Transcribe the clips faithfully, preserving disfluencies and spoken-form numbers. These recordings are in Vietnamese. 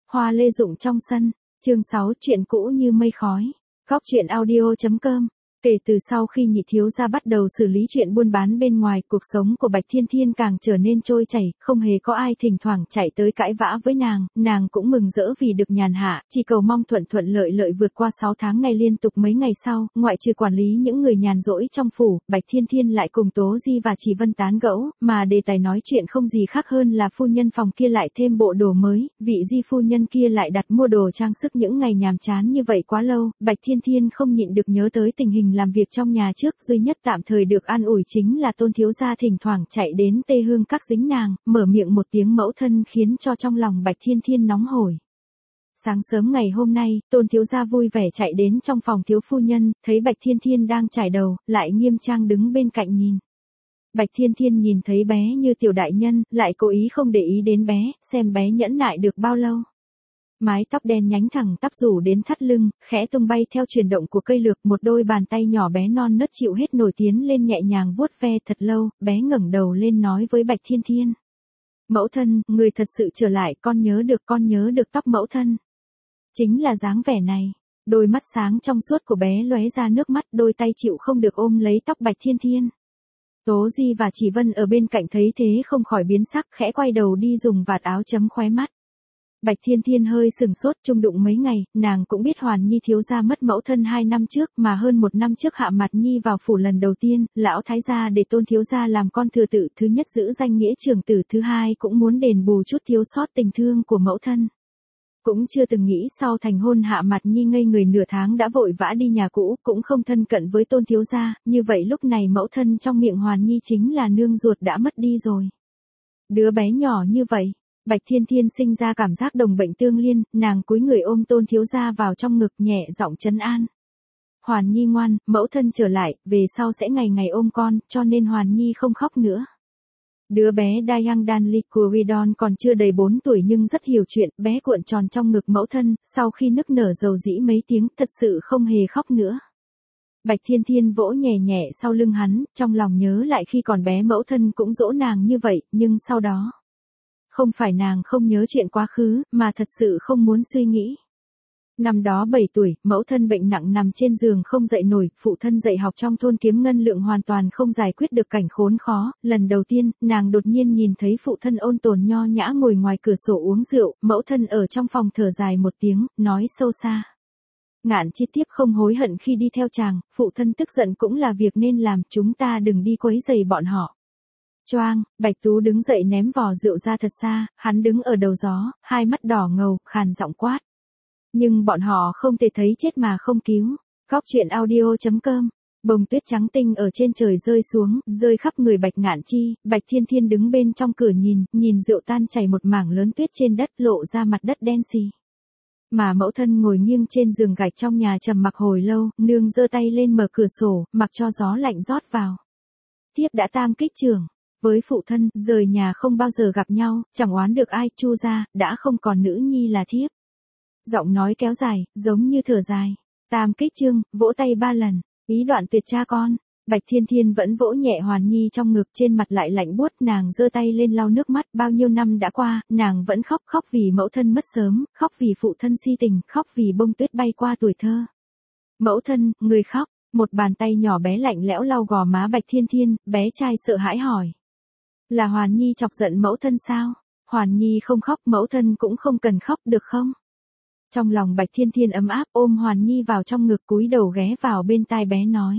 Hoa lê rụng trong sân, chương sáu chuyện cũ như mây khói. Góc truyện audio chấm com. Kể từ sau khi nhị thiếu gia bắt đầu xử lý chuyện buôn bán bên ngoài, cuộc sống của Bạch Thiên Thiên càng trở nên trôi chảy, không hề có ai thỉnh thoảng chạy tới cãi vã với nàng, nàng cũng mừng rỡ vì được nhàn hạ, chỉ cầu mong thuận thuận lợi lợi vượt qua sáu tháng này liên tục. Mấy ngày sau, ngoại trừ quản lý những người nhàn rỗi trong phủ, Bạch Thiên Thiên lại cùng Tố Di và Chỉ Vân tán gẫu, mà đề tài nói chuyện không gì khác hơn là phu nhân phòng kia lại thêm bộ đồ mới, vị Di phu nhân kia lại đặt mua đồ trang sức. Những ngày nhàm chán như vậy quá lâu, Bạch Thiên Thiên không nhịn được nhớ tới tình hình làm việc trong nhà trước. Duy nhất tạm thời được an ủi chính là Tôn thiếu gia thỉnh thoảng chạy đến Tê Hương Các dính nàng, mở miệng một tiếng mẫu thân khiến cho trong lòng Bạch Thiên Thiên nóng hổi. Sáng sớm ngày hôm nay, Tôn thiếu gia vui vẻ chạy đến trong phòng thiếu phu nhân, thấy Bạch Thiên Thiên đang chải đầu, lại nghiêm trang đứng bên cạnh nhìn. Bạch Thiên Thiên nhìn thấy bé như tiểu đại nhân, lại cố ý không để ý đến bé, xem bé nhẫn nại được bao lâu. Mái tóc đen nhánh thẳng tắp rủ đến thắt lưng, khẽ tung bay theo chuyển động của cây lược, một đôi bàn tay nhỏ bé non nớt chịu hết nổi tiến lên nhẹ nhàng vuốt ve. Thật lâu, bé ngẩng đầu lên nói với Bạch Thiên Thiên. Mẫu thân, người thật sự trở lại, con nhớ được, con nhớ được tóc mẫu thân. Chính là dáng vẻ này. Đôi mắt sáng trong suốt của bé lóe ra nước mắt, đôi tay chịu không được ôm lấy tóc Bạch Thiên Thiên. Tố Di và Chỉ Vân ở bên cạnh thấy thế không khỏi biến sắc, khẽ quay đầu đi dùng vạt áo chấm khóe mắt. Bạch Thiên Thiên hơi sừng sốt, chung đụng mấy ngày, nàng cũng biết Hoàn Nhi thiếu gia mất mẫu thân hai năm trước, mà hơn một năm trước Hạ Mạt Nhi vào phủ lần đầu tiên, lão thái gia để Tôn thiếu gia làm con thừa tự, thứ nhất giữ danh nghĩa trưởng tử, thứ hai cũng muốn đền bù chút thiếu sót tình thương của mẫu thân. Cũng chưa từng nghĩ sau thành hôn Hạ Mạt Nhi ngây người nửa tháng đã vội vã đi nhà cũ, cũng không thân cận với Tôn thiếu gia, như vậy lúc này mẫu thân trong miệng Hoàn Nhi chính là nương ruột đã mất đi rồi. Đứa bé nhỏ như vậy. Bạch Thiên Thiên sinh ra cảm giác đồng bệnh tương liên, nàng cúi người ôm Tôn thiếu gia vào trong ngực, nhẹ giọng trấn an. Hoàn Nhi ngoan, mẫu thân trở lại, về sau sẽ ngày ngày ôm con, cho nên Hoàn Nhi không khóc nữa. Đứa bé Dayang Danli Kuridon còn chưa đầy bốn tuổi nhưng rất hiểu chuyện, bé cuộn tròn trong ngực mẫu thân, sau khi nức nở dầu dĩ mấy tiếng, thật sự không hề khóc nữa. Bạch Thiên Thiên vỗ nhẹ nhẹ sau lưng hắn, trong lòng nhớ lại khi còn bé mẫu thân cũng dỗ nàng như vậy, nhưng sau đó. Không phải nàng không nhớ chuyện quá khứ, mà thật sự không muốn suy nghĩ. Năm đó bảy tuổi, mẫu thân bệnh nặng nằm trên giường không dậy nổi, phụ thân dạy học trong thôn kiếm ngân lượng hoàn toàn không giải quyết được cảnh khốn khó. Lần đầu tiên, nàng đột nhiên nhìn thấy phụ thân ôn tồn nho nhã ngồi ngoài cửa sổ uống rượu, mẫu thân ở trong phòng thở dài một tiếng, nói sâu xa. Ngạn Chi tiếp không hối hận khi đi theo chàng, phụ thân tức giận cũng là việc nên làm, chúng ta đừng đi quấy rầy bọn họ. Choang, Bạch Tú đứng dậy ném vò rượu ra thật xa, hắn đứng ở đầu gió, hai mắt đỏ ngầu, khàn giọng quát. Nhưng bọn họ không thể thấy chết mà không cứu. Góc truyện audio chấm com. Bông tuyết trắng tinh ở trên trời rơi xuống, rơi khắp người Bạch Ngạn Chi. Bạch Thiên Thiên đứng bên trong cửa nhìn, nhìn rượu tan chảy một mảng lớn tuyết trên đất, lộ ra mặt đất đen xì. Mà mẫu thân ngồi nghiêng trên giường gạch trong nhà trầm mặc hồi lâu, nương giơ tay lên mở cửa sổ, mặc cho gió lạnh rót vào. Thiếp đã tam kích trưởng. Với phụ thân, rời nhà không bao giờ gặp nhau, chẳng oán được ai, Chu gia đã không còn nữ nhi là thiếp. Giọng nói kéo dài, giống như thở dài. Tam kích chương, vỗ tay ba lần, ý đoạn tuyệt cha con. Bạch Thiên Thiên vẫn vỗ nhẹ Hoàn Nhi trong ngực, trên mặt lại lạnh buốt, nàng giơ tay lên lau nước mắt. Bao nhiêu năm đã qua, nàng vẫn khóc, khóc vì mẫu thân mất sớm, khóc vì phụ thân si tình, khóc vì bông tuyết bay qua tuổi thơ. Mẫu thân, người khóc. Một bàn tay nhỏ bé lạnh lẽo lau gò má Bạch Thiên Thiên, bé trai sợ hãi hỏi. Là Hoàn Nhi chọc giận mẫu thân sao? Hoàn Nhi không khóc, mẫu thân cũng không cần khóc được không? Trong lòng Bạch Thiên Thiên ấm áp, ôm Hoàn Nhi vào trong ngực, cúi đầu ghé vào bên tai bé nói.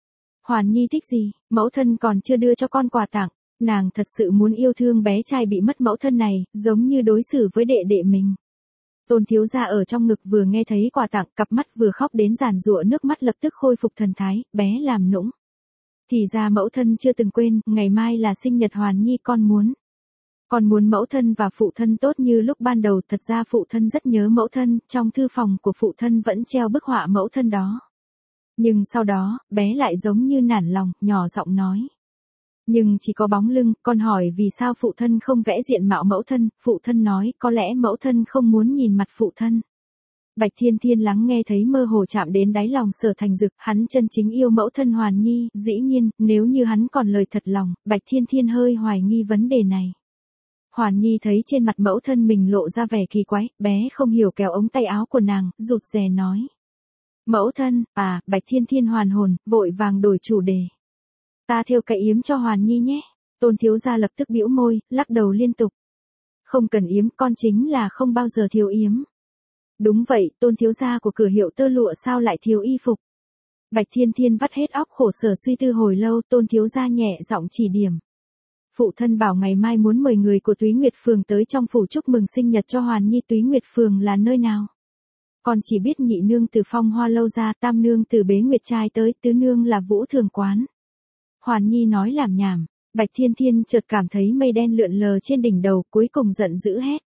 Hoàn Nhi thích gì, mẫu thân còn chưa đưa cho con quà tặng. Nàng thật sự muốn yêu thương bé trai bị mất mẫu thân này, giống như đối xử với đệ đệ mình. Tôn thiếu gia ở trong ngực vừa nghe thấy quà tặng, cặp mắt vừa khóc đến giàn giụa nước mắt, lập tức khôi phục thần thái, bé làm nũng. Thì ra mẫu thân chưa từng quên, ngày mai là sinh nhật Hoàn Nhi, con muốn. Con muốn mẫu thân và phụ thân tốt như lúc ban đầu. Thật ra phụ thân rất nhớ mẫu thân, trong thư phòng của phụ thân vẫn treo bức họa mẫu thân đó. Nhưng sau đó, bé lại giống như nản lòng, nhỏ giọng nói. Nhưng chỉ có bóng lưng, con hỏi vì sao phụ thân không vẽ diện mạo mẫu thân, phụ thân nói có lẽ mẫu thân không muốn nhìn mặt phụ thân. Bạch Thiên Thiên lắng nghe thấy mơ hồ chạm đến đáy lòng Sở Thành Dực, hắn chân chính yêu mẫu thân Hoàn Nhi, dĩ nhiên, nếu như hắn còn lời thật lòng, Bạch Thiên Thiên hơi hoài nghi vấn đề này. Hoàn Nhi thấy trên mặt mẫu thân mình lộ ra vẻ kỳ quái, bé không hiểu kéo ống tay áo của nàng, rụt rè nói. Mẫu thân, à, Bạch Thiên Thiên hoàn hồn, vội vàng đổi chủ đề. Ta thêu cái yếm cho Hoàn Nhi nhé. Tôn thiếu gia lập tức bĩu môi, lắc đầu liên tục. Không cần yếm, con chính là không bao giờ thiếu yếm. Đúng vậy, Tôn thiếu gia của cửa hiệu tơ lụa sao lại thiếu y phục. Bạch Thiên Thiên vắt hết óc khổ sở suy tư hồi lâu, Tôn thiếu gia nhẹ giọng chỉ điểm. Phụ thân bảo ngày mai muốn mời người của Túy Nguyệt Phường tới trong phủ chúc mừng sinh nhật cho Hoàn Nhi. Túy Nguyệt Phường là nơi nào? Con chỉ biết nhị nương từ Phong Hoa lâu ra, tam nương từ Bế Nguyệt trai tới, tứ nương là Vũ Thường quán. Hoàn Nhi nói làm nhảm, Bạch Thiên Thiên chợt cảm thấy mây đen lượn lờ trên đỉnh đầu, cuối cùng giận dữ hét.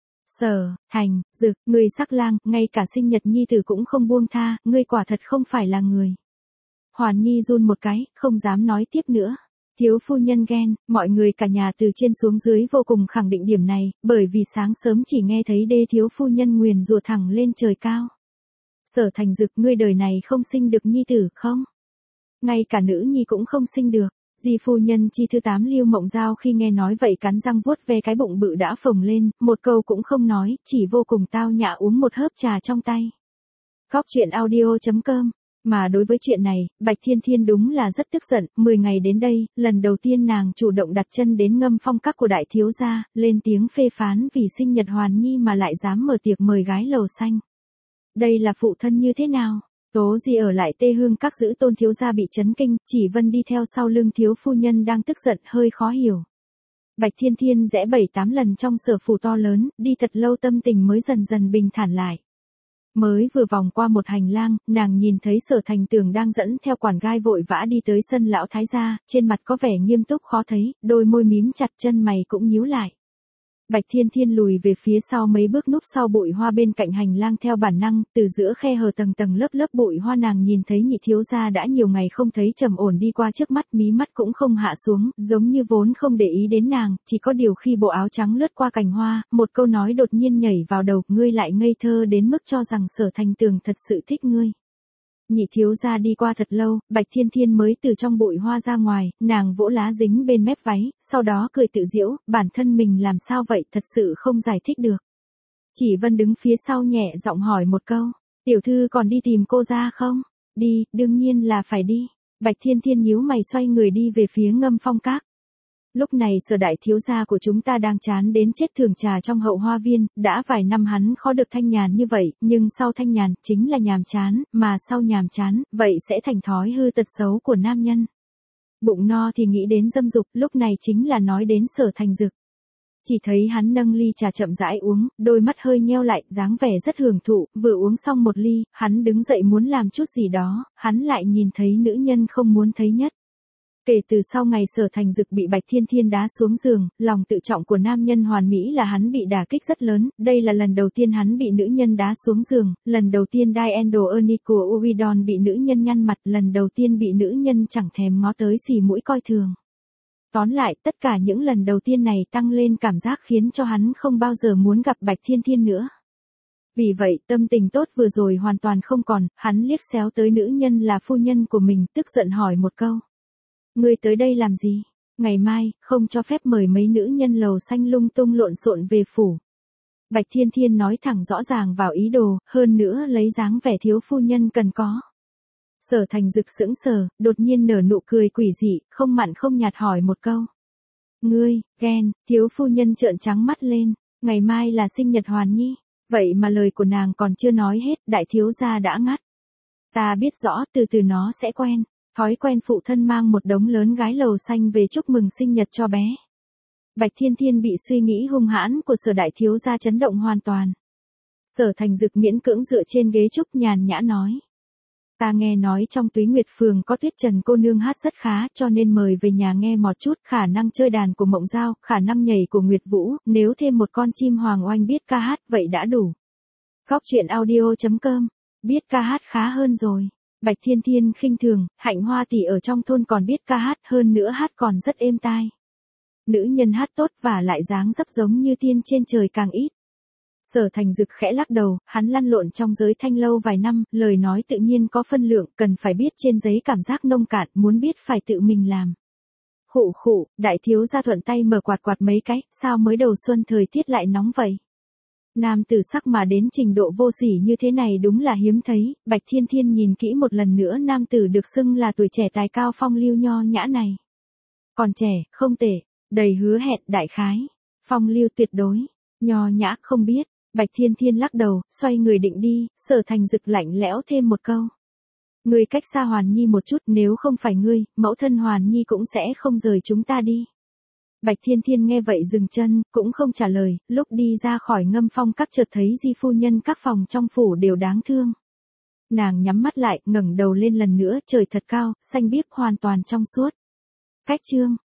Sở, Thành, Dực, người sắc lang, ngay cả sinh nhật Nhi tử cũng không buông tha, ngươi quả thật không phải là người. Hoàn Nhi run một cái, không dám nói tiếp nữa. Thiếu phu nhân ghen, mọi người cả nhà từ trên xuống dưới vô cùng khẳng định điểm này, bởi vì sáng sớm chỉ nghe thấy đê thiếu phu nhân nguyền rủa thẳng lên trời cao. Sở Thành Dực, ngươi đời này không sinh được nhi tử không? Ngay cả nữ nhi cũng không sinh được. Di phu nhân chi thứ tám Lưu Mộng Giao khi nghe nói vậy cắn răng vuốt ve cái bụng bự đã phồng lên, một câu cũng không nói, chỉ vô cùng tao nhã uống một hớp trà trong tay. Góc truyện audio chấm com. Mà đối với chuyện này, Bạch Thiên Thiên đúng là rất tức giận, mười ngày đến đây, lần đầu tiên nàng chủ động đặt chân đến Ngâm Phong các của đại thiếu gia, lên tiếng phê phán vì sinh nhật Hoàn Nhi mà lại dám mở tiệc mời gái lầu xanh. Đây là phụ thân như thế nào? Tố Di ở lại Tê Hương các giữ Tôn thiếu gia bị chấn kinh, Chỉ Vân đi theo sau lưng thiếu phu nhân đang tức giận hơi khó hiểu. Bạch Thiên Thiên rẽ bảy tám lần trong sở phủ to lớn, đi thật lâu tâm tình mới dần dần bình thản lại. Mới vừa vòng qua một hành lang, nàng nhìn thấy Sở Thành Tường đang dẫn theo quản gai vội vã đi tới sân lão thái gia, trên mặt có vẻ nghiêm túc khó thấy, đôi môi mím chặt chân mày cũng nhíu lại. Bạch Thiên Thiên lùi về phía sau mấy bước núp sau bụi hoa bên cạnh hành lang theo bản năng, từ giữa khe hở tầng tầng lớp lớp bụi hoa nàng nhìn thấy nhị thiếu gia đã nhiều ngày không thấy trầm ổn đi qua trước mắt, mí mắt cũng không hạ xuống, giống như vốn không để ý đến nàng, chỉ có điều khi bộ áo trắng lướt qua cành hoa, một câu nói đột nhiên nhảy vào đầu, ngươi lại ngây thơ đến mức cho rằng Sở Thành Tường thật sự thích ngươi. Nhị thiếu gia đi qua thật lâu, Bạch Thiên Thiên mới từ trong bụi hoa ra ngoài, nàng vỗ lá dính bên mép váy, sau đó cười tự giễu, bản thân mình làm sao vậy thật sự không giải thích được. Chỉ Vân đứng phía sau nhẹ giọng hỏi một câu, tiểu thư còn đi tìm cô ra không? Đi, đương nhiên là phải đi. Bạch Thiên Thiên nhíu mày xoay người đi về phía Ngâm Phong các. Lúc này Sở đại thiếu gia của chúng ta đang chán đến chết thường trà trong hậu hoa viên, đã vài năm hắn khó được thanh nhàn như vậy, nhưng sau thanh nhàn, chính là nhàm chán, mà sau nhàm chán, vậy sẽ thành thói hư tật xấu của nam nhân. Bụng no thì nghĩ đến dâm dục, lúc này chính là nói đến Sở Thành Dực. Chỉ thấy hắn nâng ly trà chậm rãi uống, đôi mắt hơi nheo lại, dáng vẻ rất hưởng thụ, vừa uống xong một ly, hắn đứng dậy muốn làm chút gì đó, hắn lại nhìn thấy nữ nhân không muốn thấy nhất. Kể từ sau ngày Sở Thành Dực bị Bạch Thiên Thiên đá xuống giường, lòng tự trọng của nam nhân hoàn mỹ là hắn bị đả kích rất lớn, đây là lần đầu tiên hắn bị nữ nhân đá xuống giường, lần đầu tiên Diendol Ernie của Uridon bị nữ nhân nhăn mặt, lần đầu tiên bị nữ nhân chẳng thèm ngó tới xì mũi coi thường. Tóm lại, tất cả những lần đầu tiên này tăng lên cảm giác khiến cho hắn không bao giờ muốn gặp Bạch Thiên Thiên nữa. Vì vậy, tâm tình tốt vừa rồi hoàn toàn không còn, hắn liếc xéo tới nữ nhân là phu nhân của mình, tức giận hỏi một câu. Ngươi tới đây làm gì? Ngày mai, không cho phép mời mấy nữ nhân lầu xanh lung tung lộn xộn về phủ. Bạch Thiên Thiên nói thẳng rõ ràng vào ý đồ, hơn nữa lấy dáng vẻ thiếu phu nhân cần có. Sở Thành Dực sững sờ, đột nhiên nở nụ cười quỷ dị, không mặn không nhạt hỏi một câu. Ngươi, ghen, thiếu phu nhân trợn trắng mắt lên, ngày mai là sinh nhật Hoàn Nhi, vậy mà lời của nàng còn chưa nói hết, đại thiếu gia đã ngắt. Ta biết rõ, từ từ nó sẽ quen. Thói quen phụ thân mang một đống lớn gái lầu xanh về chúc mừng sinh nhật cho bé. Bạch Thiên Thiên bị suy nghĩ hung hãn của Sở đại thiếu gia chấn động hoàn toàn. Sở Thành Dực miễn cưỡng dựa trên ghế trúc nhàn nhã nói. Ta nghe nói trong Túy Nguyệt Phường có Tuyết Trần cô nương hát rất khá, cho nên mời về nhà nghe một chút, khả năng chơi đàn của Mộng Giao, khả năng nhảy của Nguyệt Vũ, nếu thêm một con chim hoàng oanh biết ca hát, vậy đã đủ. Góc truyện audio chấm com, biết ca hát khá hơn rồi. Bạch Thiên Thiên khinh thường, Hạnh Hoa tỷ ở trong thôn còn biết ca hát, hơn nữa hát còn rất êm tai. Nữ nhân hát tốt và lại dáng dấp giống như tiên trên trời càng ít. Sở Thành Dực khẽ lắc đầu, hắn lăn lộn trong giới thanh lâu vài năm, lời nói tự nhiên có phân lượng, cần phải biết trên giấy cảm giác nông cạn, muốn biết phải tự mình làm. Khụ khụ, đại thiếu gia thuận tay mở quạt quạt mấy cái, sao mới đầu xuân thời tiết lại nóng vậy? Nam tử sắc mà đến trình độ vô sỉ như thế này đúng là hiếm thấy, Bạch Thiên Thiên nhìn kỹ một lần nữa nam tử được xưng là tuổi trẻ tài cao phong lưu nho nhã này. Còn trẻ, không tệ, đầy hứa hẹn đại khái, phong lưu tuyệt đối, nho nhã không biết, Bạch Thiên Thiên lắc đầu, xoay người định đi, Sở Thành Dực lạnh lẽo thêm một câu. Ngươi cách xa Hoàn Nhi một chút, nếu không phải ngươi, mẫu thân Hoàn Nhi cũng sẽ không rời chúng ta đi. Bạch Thiên Thiên nghe vậy dừng chân, cũng không trả lời, lúc đi ra khỏi Ngâm Phong các chợt thấy Di phu nhân các phòng trong phủ đều đáng thương. Nàng nhắm mắt lại, ngẩng đầu lên lần nữa, trời thật cao, xanh biếc hoàn toàn trong suốt. Cách chương